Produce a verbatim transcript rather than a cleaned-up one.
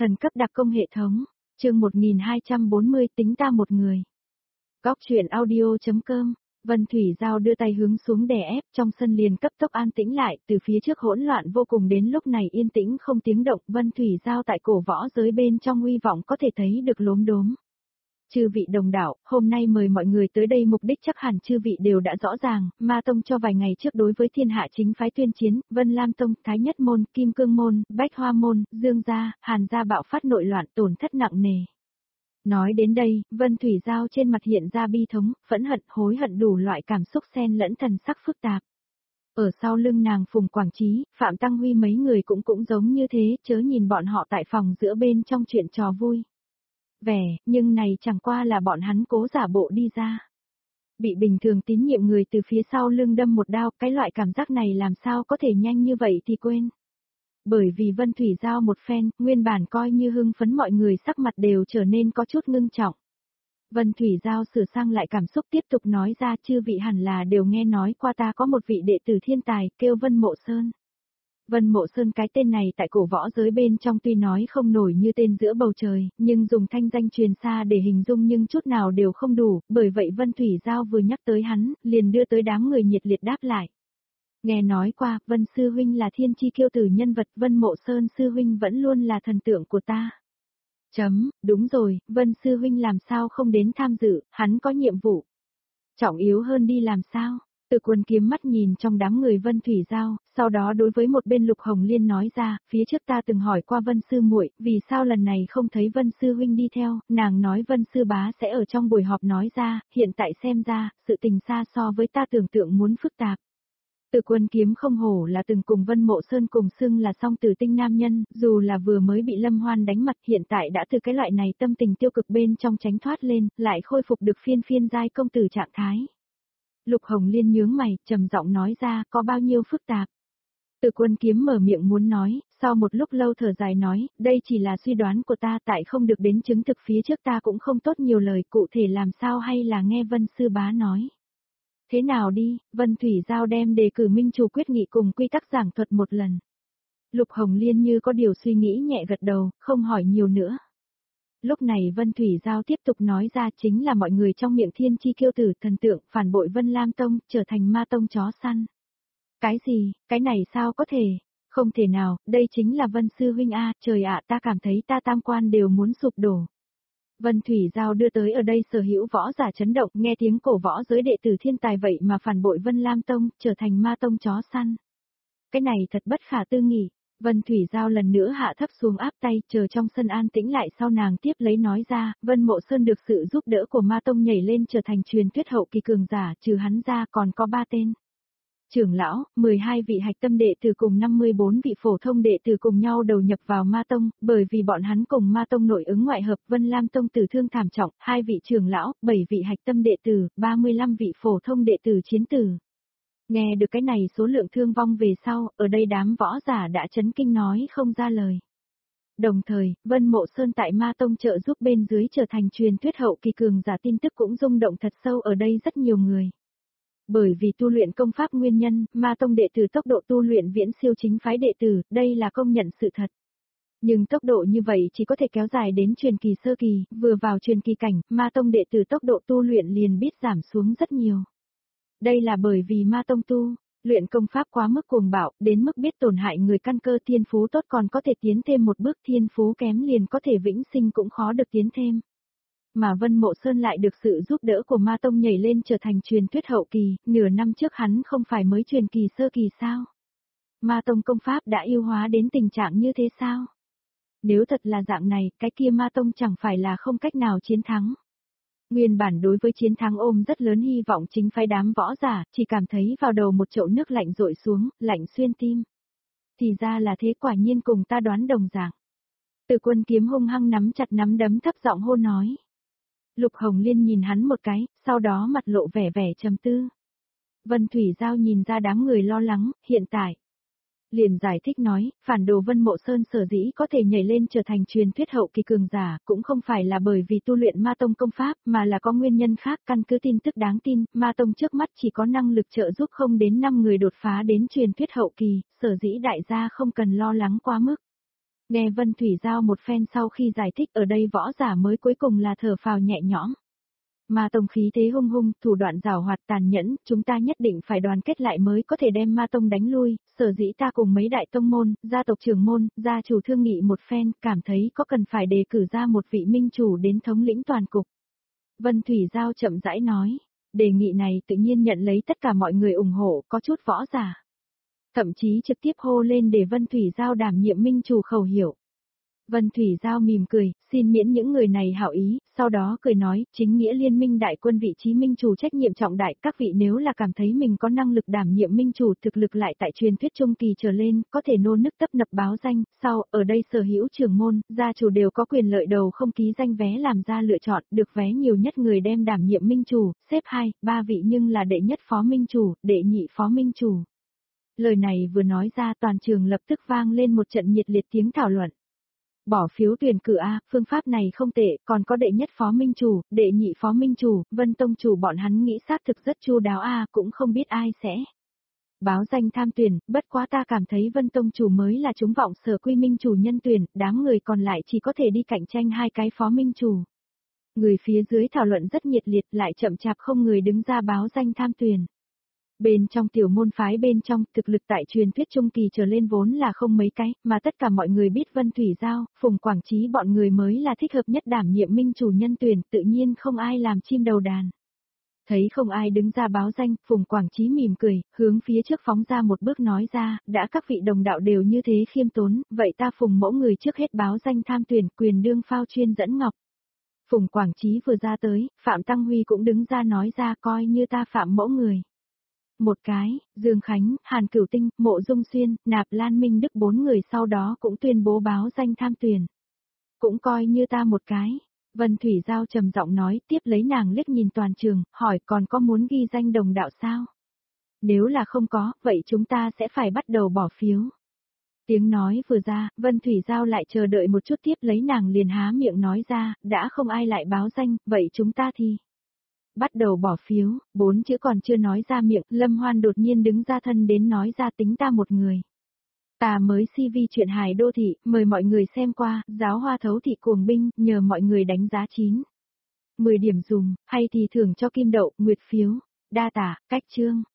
Thần cấp đặc công hệ thống, chương một nghìn hai trăm bốn mươi tính ta một người. Góc truyện audio.com, Vân Thủy Giao đưa tay hướng xuống đè ép, trong sân liền cấp tốc an tĩnh lại, từ phía trước hỗn loạn vô cùng đến lúc này yên tĩnh không tiếng động, Vân Thủy Giao tại cổ võ giới bên trong uy vọng có thể thấy được lốm đốm. Chư vị đồng đạo, hôm nay mời mọi người tới đây mục đích chắc hẳn chư vị đều đã rõ ràng, Ma Tông cho vài ngày trước đối với thiên hạ chính phái tuyên chiến, Vân Lam Tông, Thái Nhất Môn, Kim Cương Môn, Bách Hoa Môn, Dương Gia, Hàn Gia bạo phát nội loạn tổn thất nặng nề. Nói đến đây, Vân Thủy Giao trên mặt hiện ra bi thống, phẫn hận, hối hận đủ loại cảm xúc xen lẫn thần sắc phức tạp. Ở sau lưng nàng Phùng Quảng Trí, Phạm Tăng Huy mấy người cũng cũng giống như thế, chớ nhìn bọn họ tại phòng giữa bên trong chuyện trò vui. Vẻ, nhưng này chẳng qua là bọn hắn cố giả bộ đi ra. Bị bình thường tín nhiệm người từ phía sau lưng đâm một đao, cái loại cảm giác này làm sao có thể nhanh như vậy thì quên. Bởi vì Vân Thủy Giao một phen, nguyên bản coi như hưng phấn mọi người sắc mặt đều trở nên có chút ngưng trọng. Vân Thủy Giao sửa sang lại cảm xúc tiếp tục nói ra, chư vị hẳn là đều nghe nói qua ta có một vị đệ tử thiên tài, kêu Vân Mộ Sơn. Vân Mộ Sơn cái tên này tại cổ võ giới bên trong tuy nói không nổi như tên giữa bầu trời, nhưng dùng thanh danh truyền xa để hình dung nhưng chút nào đều không đủ, bởi vậy Vân Thủy Giao vừa nhắc tới hắn, liền đưa tới đám người nhiệt liệt đáp lại. Nghe nói qua, Vân Sư Huynh là thiên chi kiêu tử nhân vật, Vân Mộ Sơn Sư Huynh vẫn luôn là thần tượng của ta. Chấm, đúng rồi, Vân Sư Huynh làm sao không đến tham dự, hắn có nhiệm vụ. Trọng yếu hơn đi làm sao? Từ Quân kiếm mắt nhìn trong đám người Vân Thủy Giao, sau đó đối với một bên Lục Hồng Liên nói ra, phía trước ta từng hỏi qua Vân Sư muội, vì sao lần này không thấy Vân Sư Huynh đi theo, nàng nói Vân Sư Bá sẽ ở trong buổi họp nói ra, hiện tại xem ra, sự tình xa so với ta tưởng tượng muốn phức tạp. Từ Quân kiếm không hổ là từng cùng Vân Mộ Sơn cùng xưng là song tử tinh nam nhân, dù là vừa mới bị Lâm Hoan đánh mặt hiện tại đã từ cái loại này tâm tình tiêu cực bên trong tránh thoát lên, lại khôi phục được phiên phiên giai công tử trạng thái. Lục Hồng Liên nhướng mày, trầm giọng nói ra, có bao nhiêu phức tạp. Từ Quân kiếm mở miệng muốn nói, sau một lúc lâu thở dài nói, đây chỉ là suy đoán của ta, tại không được đến chứng thực phía trước ta cũng không tốt nhiều lời, cụ thể làm sao hay là nghe Vân Sư Bá nói. Thế nào đi, Vân Thủy Giao đem đề cử minh chủ quyết nghị cùng quy tắc giảng thuật một lần. Lục Hồng Liên như có điều suy nghĩ nhẹ gật đầu, không hỏi nhiều nữa. Lúc này Vân Thủy Giao tiếp tục nói ra chính là mọi người trong miệng thiên chi kiêu tử thần tượng phản bội Vân Lam Tông, trở thành ma tông chó săn. Cái gì, cái này sao có thể? Không thể nào, đây chính là Vân Sư Huynh A, trời ạ ta cảm thấy ta tam quan đều muốn sụp đổ. Vân Thủy Giao đưa tới ở đây sở hữu võ giả chấn động, nghe tiếng cổ võ giới đệ tử thiên tài vậy mà phản bội Vân Lam Tông, trở thành ma tông chó săn. Cái này thật bất khả tư nghị. Vân Thủy Giao lần nữa hạ thấp xuống áp tay, chờ trong sân an tĩnh lại sau nàng tiếp lấy nói ra, Vân Mộ Sơn được sự giúp đỡ của ma tông nhảy lên trở thành truyền thuyết hậu kỳ cường giả, trừ hắn ra còn có ba tên. Trưởng lão, mười hai vị hạch tâm đệ tử cùng năm mươi bốn vị phổ thông đệ tử cùng nhau đầu nhập vào ma tông, bởi vì bọn hắn cùng ma tông nội ứng ngoại hợp, Vân Lam Tông tử thương thảm trọng, hai vị trưởng lão, bảy vị hạch tâm đệ tử, ba mươi lăm vị phổ thông đệ tử chiến tử. Nghe được cái này số lượng thương vong về sau, ở đây đám võ giả đã chấn kinh nói không ra lời. Đồng thời, Vân Mộ Sơn tại ma tông trợ giúp bên dưới trở thành truyền thuyết hậu kỳ cường giả tin tức cũng rung động thật sâu ở đây rất nhiều người. Bởi vì tu luyện công pháp nguyên nhân, ma tông đệ tử tốc độ tu luyện viễn siêu chính phái đệ tử, đây là công nhận sự thật. Nhưng tốc độ như vậy chỉ có thể kéo dài đến truyền kỳ sơ kỳ, vừa vào truyền kỳ cảnh, ma tông đệ tử tốc độ tu luyện liền biết giảm xuống rất nhiều. Đây là bởi vì ma tông tu, luyện công pháp quá mức cuồng bạo, đến mức biết tổn hại người căn cơ thiên phú tốt còn có thể tiến thêm một bước thiên phú kém liền có thể vĩnh sinh cũng khó được tiến thêm. Mà Vân Mộ Sơn lại được sự giúp đỡ của ma tông nhảy lên trở thành truyền thuyết hậu kỳ, nửa năm trước hắn không phải mới truyền kỳ sơ kỳ sao? Ma tông công pháp đã yêu hóa đến tình trạng như thế sao? Nếu thật là dạng này, cái kia ma tông chẳng phải là không cách nào chiến thắng. Nguyên bản đối với chiến thắng ôm rất lớn hy vọng chính phái đám võ giả, chỉ cảm thấy vào đầu một chậu nước lạnh rội xuống, lạnh xuyên tim. Thì ra là thế, quả nhiên cùng ta đoán đồng dạng. Từ Quân kiếm hung hăng nắm chặt nắm đấm thấp giọng hô nói. Lục Hồng Liên nhìn hắn một cái, sau đó mặt lộ vẻ vẻ trầm tư. Vân Thủy Giao nhìn ra đám người lo lắng, hiện tại. Liền giải thích nói, phản đồ Vân Mộ Sơn sở dĩ có thể nhảy lên trở thành truyền thuyết hậu kỳ cường giả, cũng không phải là bởi vì tu luyện ma tông công pháp, mà là có nguyên nhân khác. Căn cứ tin tức đáng tin, ma tông trước mắt chỉ có năng lực trợ giúp không đến năm người đột phá đến truyền thuyết hậu kỳ, sở dĩ đại gia không cần lo lắng quá mức. Nghe Vân Thủy Giao một phen sau khi giải thích ở đây võ giả mới cuối cùng là thở phào nhẹ nhõm. Ma tông khí thế hung hung, thủ đoạn giảo hoạt tàn nhẫn, chúng ta nhất định phải đoàn kết lại mới có thể đem ma tông đánh lui, sở dĩ ta cùng mấy đại tông môn, gia tộc trưởng môn, gia chủ thương nghị một phen, cảm thấy có cần phải đề cử ra một vị minh chủ đến thống lĩnh toàn cục. Vân Thủy Giao chậm rãi nói, đề nghị này tự nhiên nhận lấy tất cả mọi người ủng hộ, có chút võ giả. Thậm chí trực tiếp hô lên để Vân Thủy Giao đảm nhiệm minh chủ khẩu hiệu. Vân Thủy Giao mỉm cười, xin miễn những người này hảo ý, sau đó cười nói, chính nghĩa liên minh đại quân vị trí minh chủ trách nhiệm trọng đại, các vị nếu là cảm thấy mình có năng lực đảm nhiệm minh chủ thực lực lại tại truyền thuyết trung kỳ trở lên, có thể nô nức tấp nập báo danh, sau, ở đây sở hữu trưởng môn, gia chủ đều có quyền lợi đầu không ký danh vé làm ra lựa chọn, được vé nhiều nhất người đem đảm nhiệm minh chủ, xếp hai, ba vị nhưng là đệ nhất phó minh chủ, đệ nhị phó minh chủ. Lời này vừa nói ra toàn trường lập tức vang lên một trận nhiệt liệt tiếng thảo luận. Bỏ phiếu tuyển cử A, phương pháp này không tệ, còn có đệ nhất phó minh chủ, đệ nhị phó minh chủ, Vân Tông chủ bọn hắn nghĩ xác thực rất chu đáo A, cũng không biết ai sẽ báo danh tham tuyển, bất quá ta cảm thấy Vân Tông chủ mới là chúng vọng sở quy minh chủ nhân tuyển, đám người còn lại chỉ có thể đi cạnh tranh hai cái phó minh chủ. Người phía dưới thảo luận rất nhiệt liệt lại chậm chạp không người đứng ra báo danh tham tuyển. Bên trong tiểu môn phái bên trong, thực lực tại truyền thuyết trung kỳ trở lên vốn là không mấy cái, mà tất cả mọi người biết Vân Thủy Giao, Phùng Quảng Trí bọn người mới là thích hợp nhất đảm nhiệm minh chủ nhân tuyển, tự nhiên không ai làm chim đầu đàn. Thấy không ai đứng ra báo danh, Phùng Quảng Trí mỉm cười, hướng phía trước phóng ra một bước nói ra, đã các vị đồng đạo đều như thế khiêm tốn, vậy ta Phùng mẫu người trước hết báo danh tham tuyển quyền đương phao chuyên dẫn ngọc. Phùng Quảng Trí vừa ra tới, Phạm Tăng Huy cũng đứng ra nói ra coi như ta Phạm mẫu người. Một cái, Dương Khánh, Hàn Cửu Tinh, Mộ Dung Xuyên, Nạp Lan Minh Đức bốn người sau đó cũng tuyên bố báo danh tham tuyển. Cũng coi như ta một cái. Vân Thủy Giao trầm giọng nói, tiếp lấy nàng liếc nhìn toàn trường, hỏi còn có muốn ghi danh đồng đạo sao? Nếu là không có, vậy chúng ta sẽ phải bắt đầu bỏ phiếu. Tiếng nói vừa ra, Vân Thủy Giao lại chờ đợi một chút tiếp lấy nàng liền há miệng nói ra, đã không ai lại báo danh, vậy chúng ta thì bắt đầu bỏ phiếu, bốn chữ còn chưa nói ra miệng, Lâm Hoan đột nhiên đứng ra thân đến nói ra tính ta một người. Ta mới xê vê truyện hài đô thị, mời mọi người xem qua, giáo hoa thấu thị cuồng binh, nhờ mọi người đánh giá chín. mười điểm dùng, hay thì thưởng cho kim đậu, nguyệt phiếu, đa tả, cách chương.